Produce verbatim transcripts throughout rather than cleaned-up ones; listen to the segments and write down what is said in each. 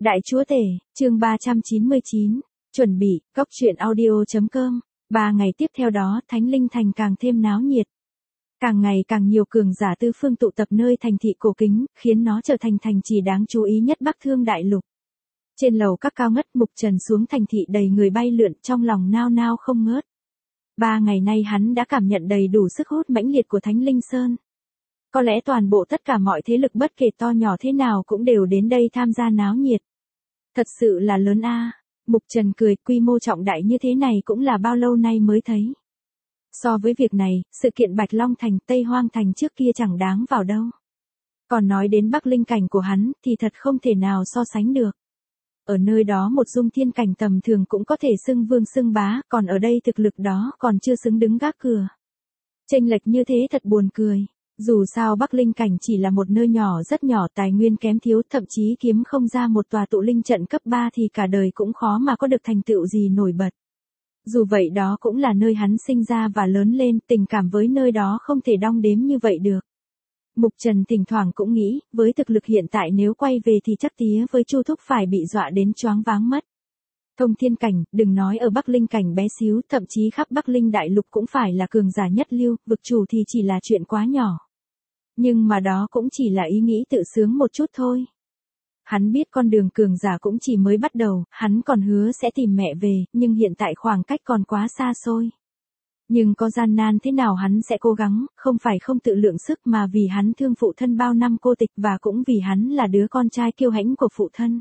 Đại chúa tể, chương ba trăm chín mươi chín, chuẩn bị, góc truyện audio.com. Ba ngày tiếp theo đó, Thánh Linh Thành càng thêm náo nhiệt. Càng ngày càng nhiều cường giả tư phương tụ tập nơi thành thị cổ kính, khiến nó trở thành thành trì đáng chú ý nhất Bắc Thương Đại Lục. Trên lầu các cao ngất, Mục Trần xuống thành thị đầy người bay lượn, trong lòng nao nao không ngớt. Ba ngày nay hắn đã cảm nhận đầy đủ sức hút mãnh liệt của Thánh Linh Sơn. Có lẽ toàn bộ tất cả mọi thế lực bất kể to nhỏ thế nào cũng đều đến đây tham gia náo nhiệt. Thật sự là lớn a. Mục Trần cười, quy mô trọng đại như thế này cũng là bao lâu nay mới thấy. So với việc này, sự kiện Bạch Long Thành, Tây Hoang Thành trước kia chẳng đáng vào đâu. Còn nói đến Bắc Linh Cảnh của hắn thì thật không thể nào so sánh được. Ở nơi đó một dung thiên cảnh tầm thường cũng có thể xưng vương xưng bá, còn ở đây thực lực đó còn chưa xứng đứng gác cửa. Chênh lệch như thế thật buồn cười. Dù sao Bắc Linh Cảnh chỉ là một nơi nhỏ rất nhỏ, tài nguyên kém thiếu, thậm chí kiếm không ra một tòa tụ linh trận cấp ba thì cả đời cũng khó mà có được thành tựu gì nổi bật. Dù vậy đó cũng là nơi hắn sinh ra và lớn lên, tình cảm với nơi đó không thể đong đếm như vậy được. Mục Trần thỉnh thoảng cũng nghĩ, với thực lực hiện tại nếu quay về thì chắc tía với Chu Thúc phải bị dọa đến choáng váng mất. Thông thiên cảnh, đừng nói ở Bắc Linh Cảnh bé xíu, thậm chí khắp Bắc Linh Đại Lục cũng phải là cường giả nhất lưu, vực chủ thì chỉ là chuyện quá nhỏ. Nhưng mà đó cũng chỉ là ý nghĩ tự sướng một chút thôi. Hắn biết con đường cường giả cũng chỉ mới bắt đầu, hắn còn hứa sẽ tìm mẹ về, nhưng hiện tại khoảng cách còn quá xa xôi. Nhưng có gian nan thế nào hắn sẽ cố gắng, không phải không tự lượng sức mà vì hắn thương phụ thân bao năm cô tịch và cũng vì hắn là đứa con trai kiêu hãnh của phụ thân.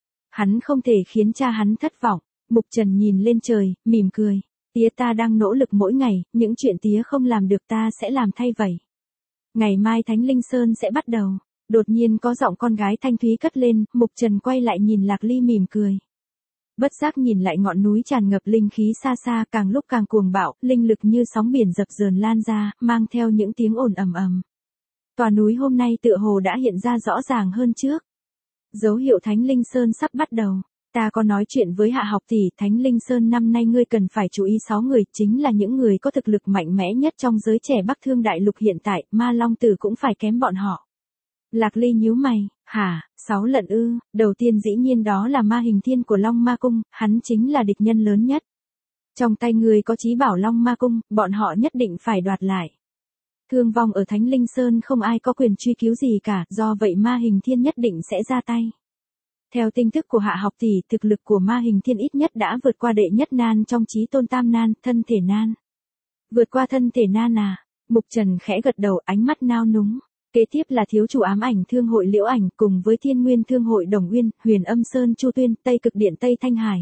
Hắn không thể khiến cha hắn thất vọng. Mục Trần nhìn lên trời, mỉm cười. Tía ta đang nỗ lực mỗi ngày, những chuyện tía không làm được ta sẽ làm thay vậy. Ngày mai Thánh Linh Sơn sẽ bắt đầu. Đột nhiên có giọng con gái thanh thúy cất lên, Mục Trần quay lại nhìn Lạc Ly mỉm cười. Bất giác nhìn lại ngọn núi tràn ngập linh khí xa xa, càng lúc càng cuồng bạo, linh lực như sóng biển dập dờn lan ra, mang theo những tiếng ồn ầm ầm. Tòa núi hôm nay tựa hồ đã hiện ra rõ ràng hơn trước. Dấu hiệu Thánh Linh Sơn sắp bắt đầu. Ta có nói chuyện với Hạ học tỷ, Thánh Linh Sơn năm nay ngươi cần phải chú ý sáu người, chính là những người có thực lực mạnh mẽ nhất trong giới trẻ Bắc Thương Đại Lục hiện tại, Ma Long Tử cũng phải kém bọn họ. Lạc Ly nhíu mày, hả, sáu lận ư, đầu tiên dĩ nhiên đó là Ma Hình Thiên của Long Ma Cung, hắn chính là địch nhân lớn nhất. Trong tay ngươi có chí bảo Long Ma Cung, bọn họ nhất định phải đoạt lại. Thương vong ở Thánh Linh Sơn không ai có quyền truy cứu gì cả, do vậy Ma Hình Thiên nhất định sẽ ra tay. Theo tin tức của Hạ học tỷ, thực lực của Ma Hình Thiên ít nhất đã vượt qua đệ nhất nan trong chí tôn tam nan, thân thể nan. Vượt qua thân thể nan à? Mục Trần khẽ gật đầu, ánh mắt nao núng. Kế tiếp là thiếu chủ ám ảnh thương hội Liễu Ảnh cùng với Thiên Nguyên thương hội Đồng Uyên, Huyền Âm Sơn Chu Tuyên, Tây Cực Điện Tây Thanh Hải.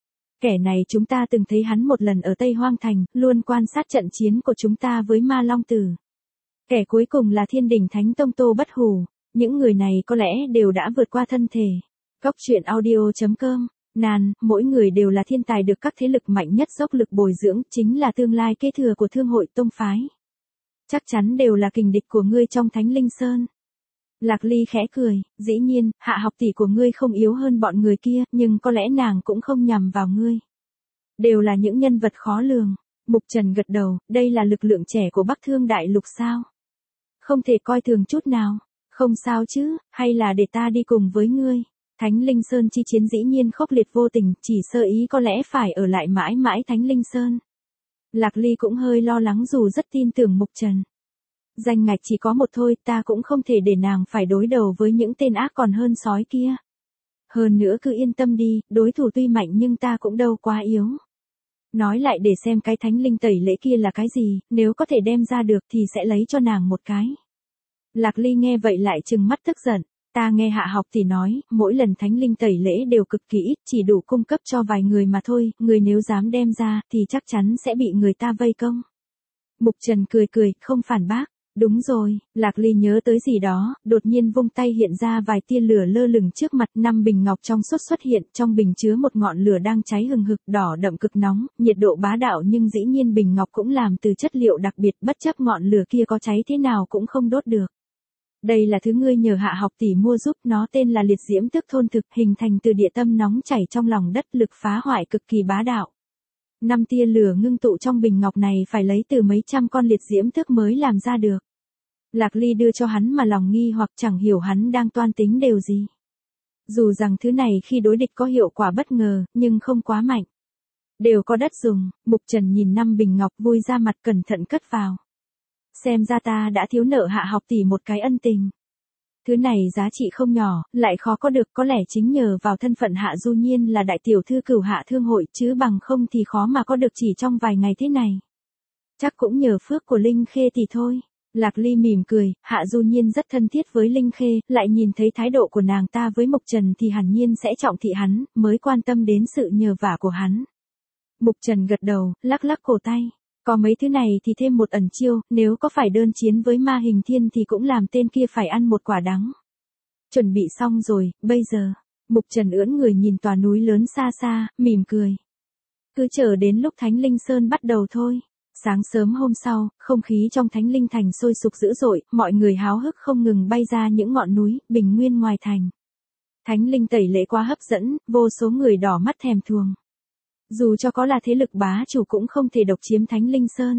Kẻ này chúng ta từng thấy hắn một lần ở Tây Hoang Thành, luôn quan sát trận chiến của chúng ta với Ma Long Tử. Kẻ cuối cùng là Thiên Đình Thánh Tông Tô Bất Hủ. Những người này có lẽ đều đã vượt qua thân thể. Góc truyện audio.com. Nan, mỗi người đều là thiên tài được các thế lực mạnh nhất dốc lực bồi dưỡng, chính là tương lai kế thừa của thương hội tông phái. Chắc chắn đều là kình địch của ngươi trong Thánh Linh Sơn. Lạc Ly khẽ cười, dĩ nhiên, Hạ học tỷ của ngươi không yếu hơn bọn người kia, nhưng có lẽ nàng cũng không nhằm vào ngươi. Đều là những nhân vật khó lường. Mục Trần gật đầu, đây là lực lượng trẻ của Bắc Thương Đại Lục sao? Không thể coi thường chút nào. Không sao chứ, hay là để ta đi cùng với ngươi? Thánh Linh Sơn chi chiến dĩ nhiên khốc liệt vô tình, chỉ sơ ý có lẽ phải ở lại mãi mãi Thánh Linh Sơn. Lạc Ly cũng hơi lo lắng dù rất tin tưởng Mục Trần. Danh ngạch chỉ có một thôi, ta cũng không thể để nàng phải đối đầu với những tên ác còn hơn sói kia. Hơn nữa cứ yên tâm đi, đối thủ tuy mạnh nhưng ta cũng đâu quá yếu. Nói lại để xem cái Thánh Linh tẩy lễ kia là cái gì, nếu có thể đem ra được thì sẽ lấy cho nàng một cái. Lạc Ly nghe vậy lại trừng mắt tức giận. Ta nghe Hạ học tỷ nói, mỗi lần Thánh Linh tẩy lễ đều cực kỳ ít, chỉ đủ cung cấp cho vài người mà thôi, người nếu dám đem ra, thì chắc chắn sẽ bị người ta vây công. Mục Trần cười cười, không phản bác. Đúng rồi, Lạc Ly nhớ tới gì đó, đột nhiên vung tay hiện ra vài tia lửa lơ lửng trước mặt, năm bình ngọc trong suốt xuất hiện, trong bình chứa một ngọn lửa đang cháy hừng hực, đỏ đậm cực nóng, nhiệt độ bá đạo nhưng dĩ nhiên bình ngọc cũng làm từ chất liệu đặc biệt, bất chấp ngọn lửa kia có cháy thế nào cũng không đốt được. Đây là thứ ngươi nhờ Hạ học tỷ mua giúp, nó tên là liệt diễm tức thôn thực, hình thành từ địa tâm nóng chảy trong lòng đất, lực phá hoại cực kỳ bá đạo. Năm tia lửa ngưng tụ trong bình ngọc này phải lấy từ mấy trăm con liệt diễm tức mới làm ra được. Lạc Ly đưa cho hắn mà lòng nghi hoặc chẳng hiểu hắn đang toan tính điều gì. Dù rằng thứ này khi đối địch có hiệu quả bất ngờ, nhưng không quá mạnh. Đều có đất dùng, Mục Trần nhìn năm bình ngọc vui ra mặt cẩn thận cất vào. Xem ra ta đã thiếu nợ Hạ học tỷ một cái ân tình. Thứ này giá trị không nhỏ, lại khó có được, có lẽ chính nhờ vào thân phận Hạ Du Nhiên là đại tiểu thư Cửu Hạ Thương hội, chứ bằng không thì khó mà có được chỉ trong vài ngày thế này. Chắc cũng nhờ phước của Linh Khê thì thôi. Lạc Ly mỉm cười, Hạ Du Nhiên rất thân thiết với Linh Khê, lại nhìn thấy thái độ của nàng ta với Mục Trần thì hẳn nhiên sẽ trọng thị hắn, mới quan tâm đến sự nhờ vả của hắn. Mục Trần gật đầu, lắc lắc cổ tay. Có mấy thứ này thì thêm một ẩn chiêu, nếu có phải đơn chiến với Ma Hình Thiên thì cũng làm tên kia phải ăn một quả đắng. Chuẩn bị xong rồi, bây giờ. Mục Trần ưỡn người nhìn tòa núi lớn xa xa, mỉm cười. Cứ chờ đến lúc Thánh Linh Sơn bắt đầu thôi. Sáng sớm hôm sau, không khí trong Thánh Linh Thành sôi sục dữ dội, mọi người háo hức không ngừng bay ra những ngọn núi, bình nguyên ngoài thành. Thánh Linh tẩy lễ quá hấp dẫn, vô số người đỏ mắt thèm thuồng. Dù cho có là thế lực bá chủ cũng không thể độc chiếm Thánh Linh Sơn.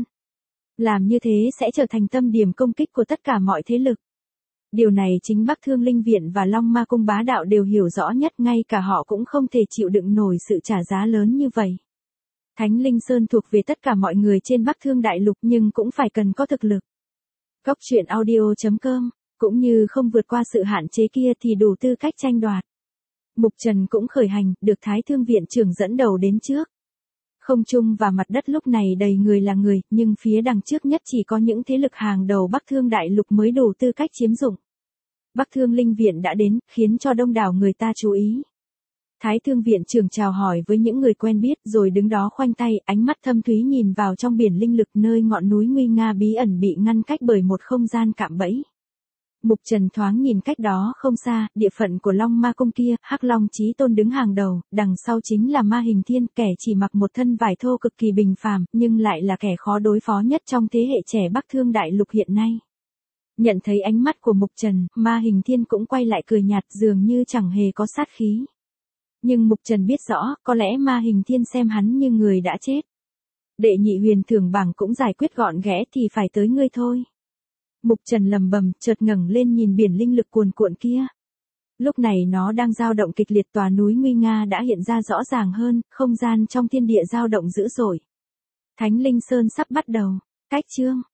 Làm như thế sẽ trở thành tâm điểm công kích của tất cả mọi thế lực. Điều này chính Bắc Thương Linh Viện và Long Ma Cung bá đạo đều hiểu rõ nhất, ngay cả họ cũng không thể chịu đựng nổi sự trả giá lớn như vậy. Thánh Linh Sơn thuộc về tất cả mọi người trên Bắc Thương Đại Lục nhưng cũng phải cần có thực lực. Góc truyện audio chấm com, cũng như không vượt qua sự hạn chế kia thì đủ tư cách tranh đoạt. Mục Trần cũng khởi hành, được Thái Thương Viện trưởng dẫn đầu đến trước. Không trung và mặt đất lúc này đầy người là người, nhưng phía đằng trước nhất chỉ có những thế lực hàng đầu Bắc Thương Đại Lục mới đủ tư cách chiếm dụng. Bắc Thương Linh Viện đã đến, khiến cho đông đảo người ta chú ý. Thái Thương Viện trưởng chào hỏi với những người quen biết rồi đứng đó khoanh tay, ánh mắt thâm thúy nhìn vào trong biển linh lực nơi ngọn núi nguy nga bí ẩn bị ngăn cách bởi một không gian cạm bẫy. Mục Trần thoáng nhìn cách đó không xa, địa phận của Long Ma Cung kia, Hắc Long Chí Tôn đứng hàng đầu, đằng sau chính là Ma Hình Thiên, kẻ chỉ mặc một thân vải thô cực kỳ bình phàm, nhưng lại là kẻ khó đối phó nhất trong thế hệ trẻ Bắc Thương Đại Lục hiện nay. Nhận thấy ánh mắt của Mục Trần, Ma Hình Thiên cũng quay lại cười nhạt, dường như chẳng hề có sát khí. Nhưng Mục Trần biết rõ, có lẽ Ma Hình Thiên xem hắn như người đã chết. Đệ nhị huyền thưởng bảng cũng giải quyết gọn ghẽ thì phải tới ngươi thôi. Mục Trần lầm bầm, chợt ngẩng lên nhìn biển linh lực cuồn cuộn kia. Lúc này nó đang dao động kịch liệt, tòa núi nguy nga đã hiện ra rõ ràng hơn, không gian trong thiên địa dao động dữ dội. Thánh Linh Sơn sắp bắt đầu. Cách chương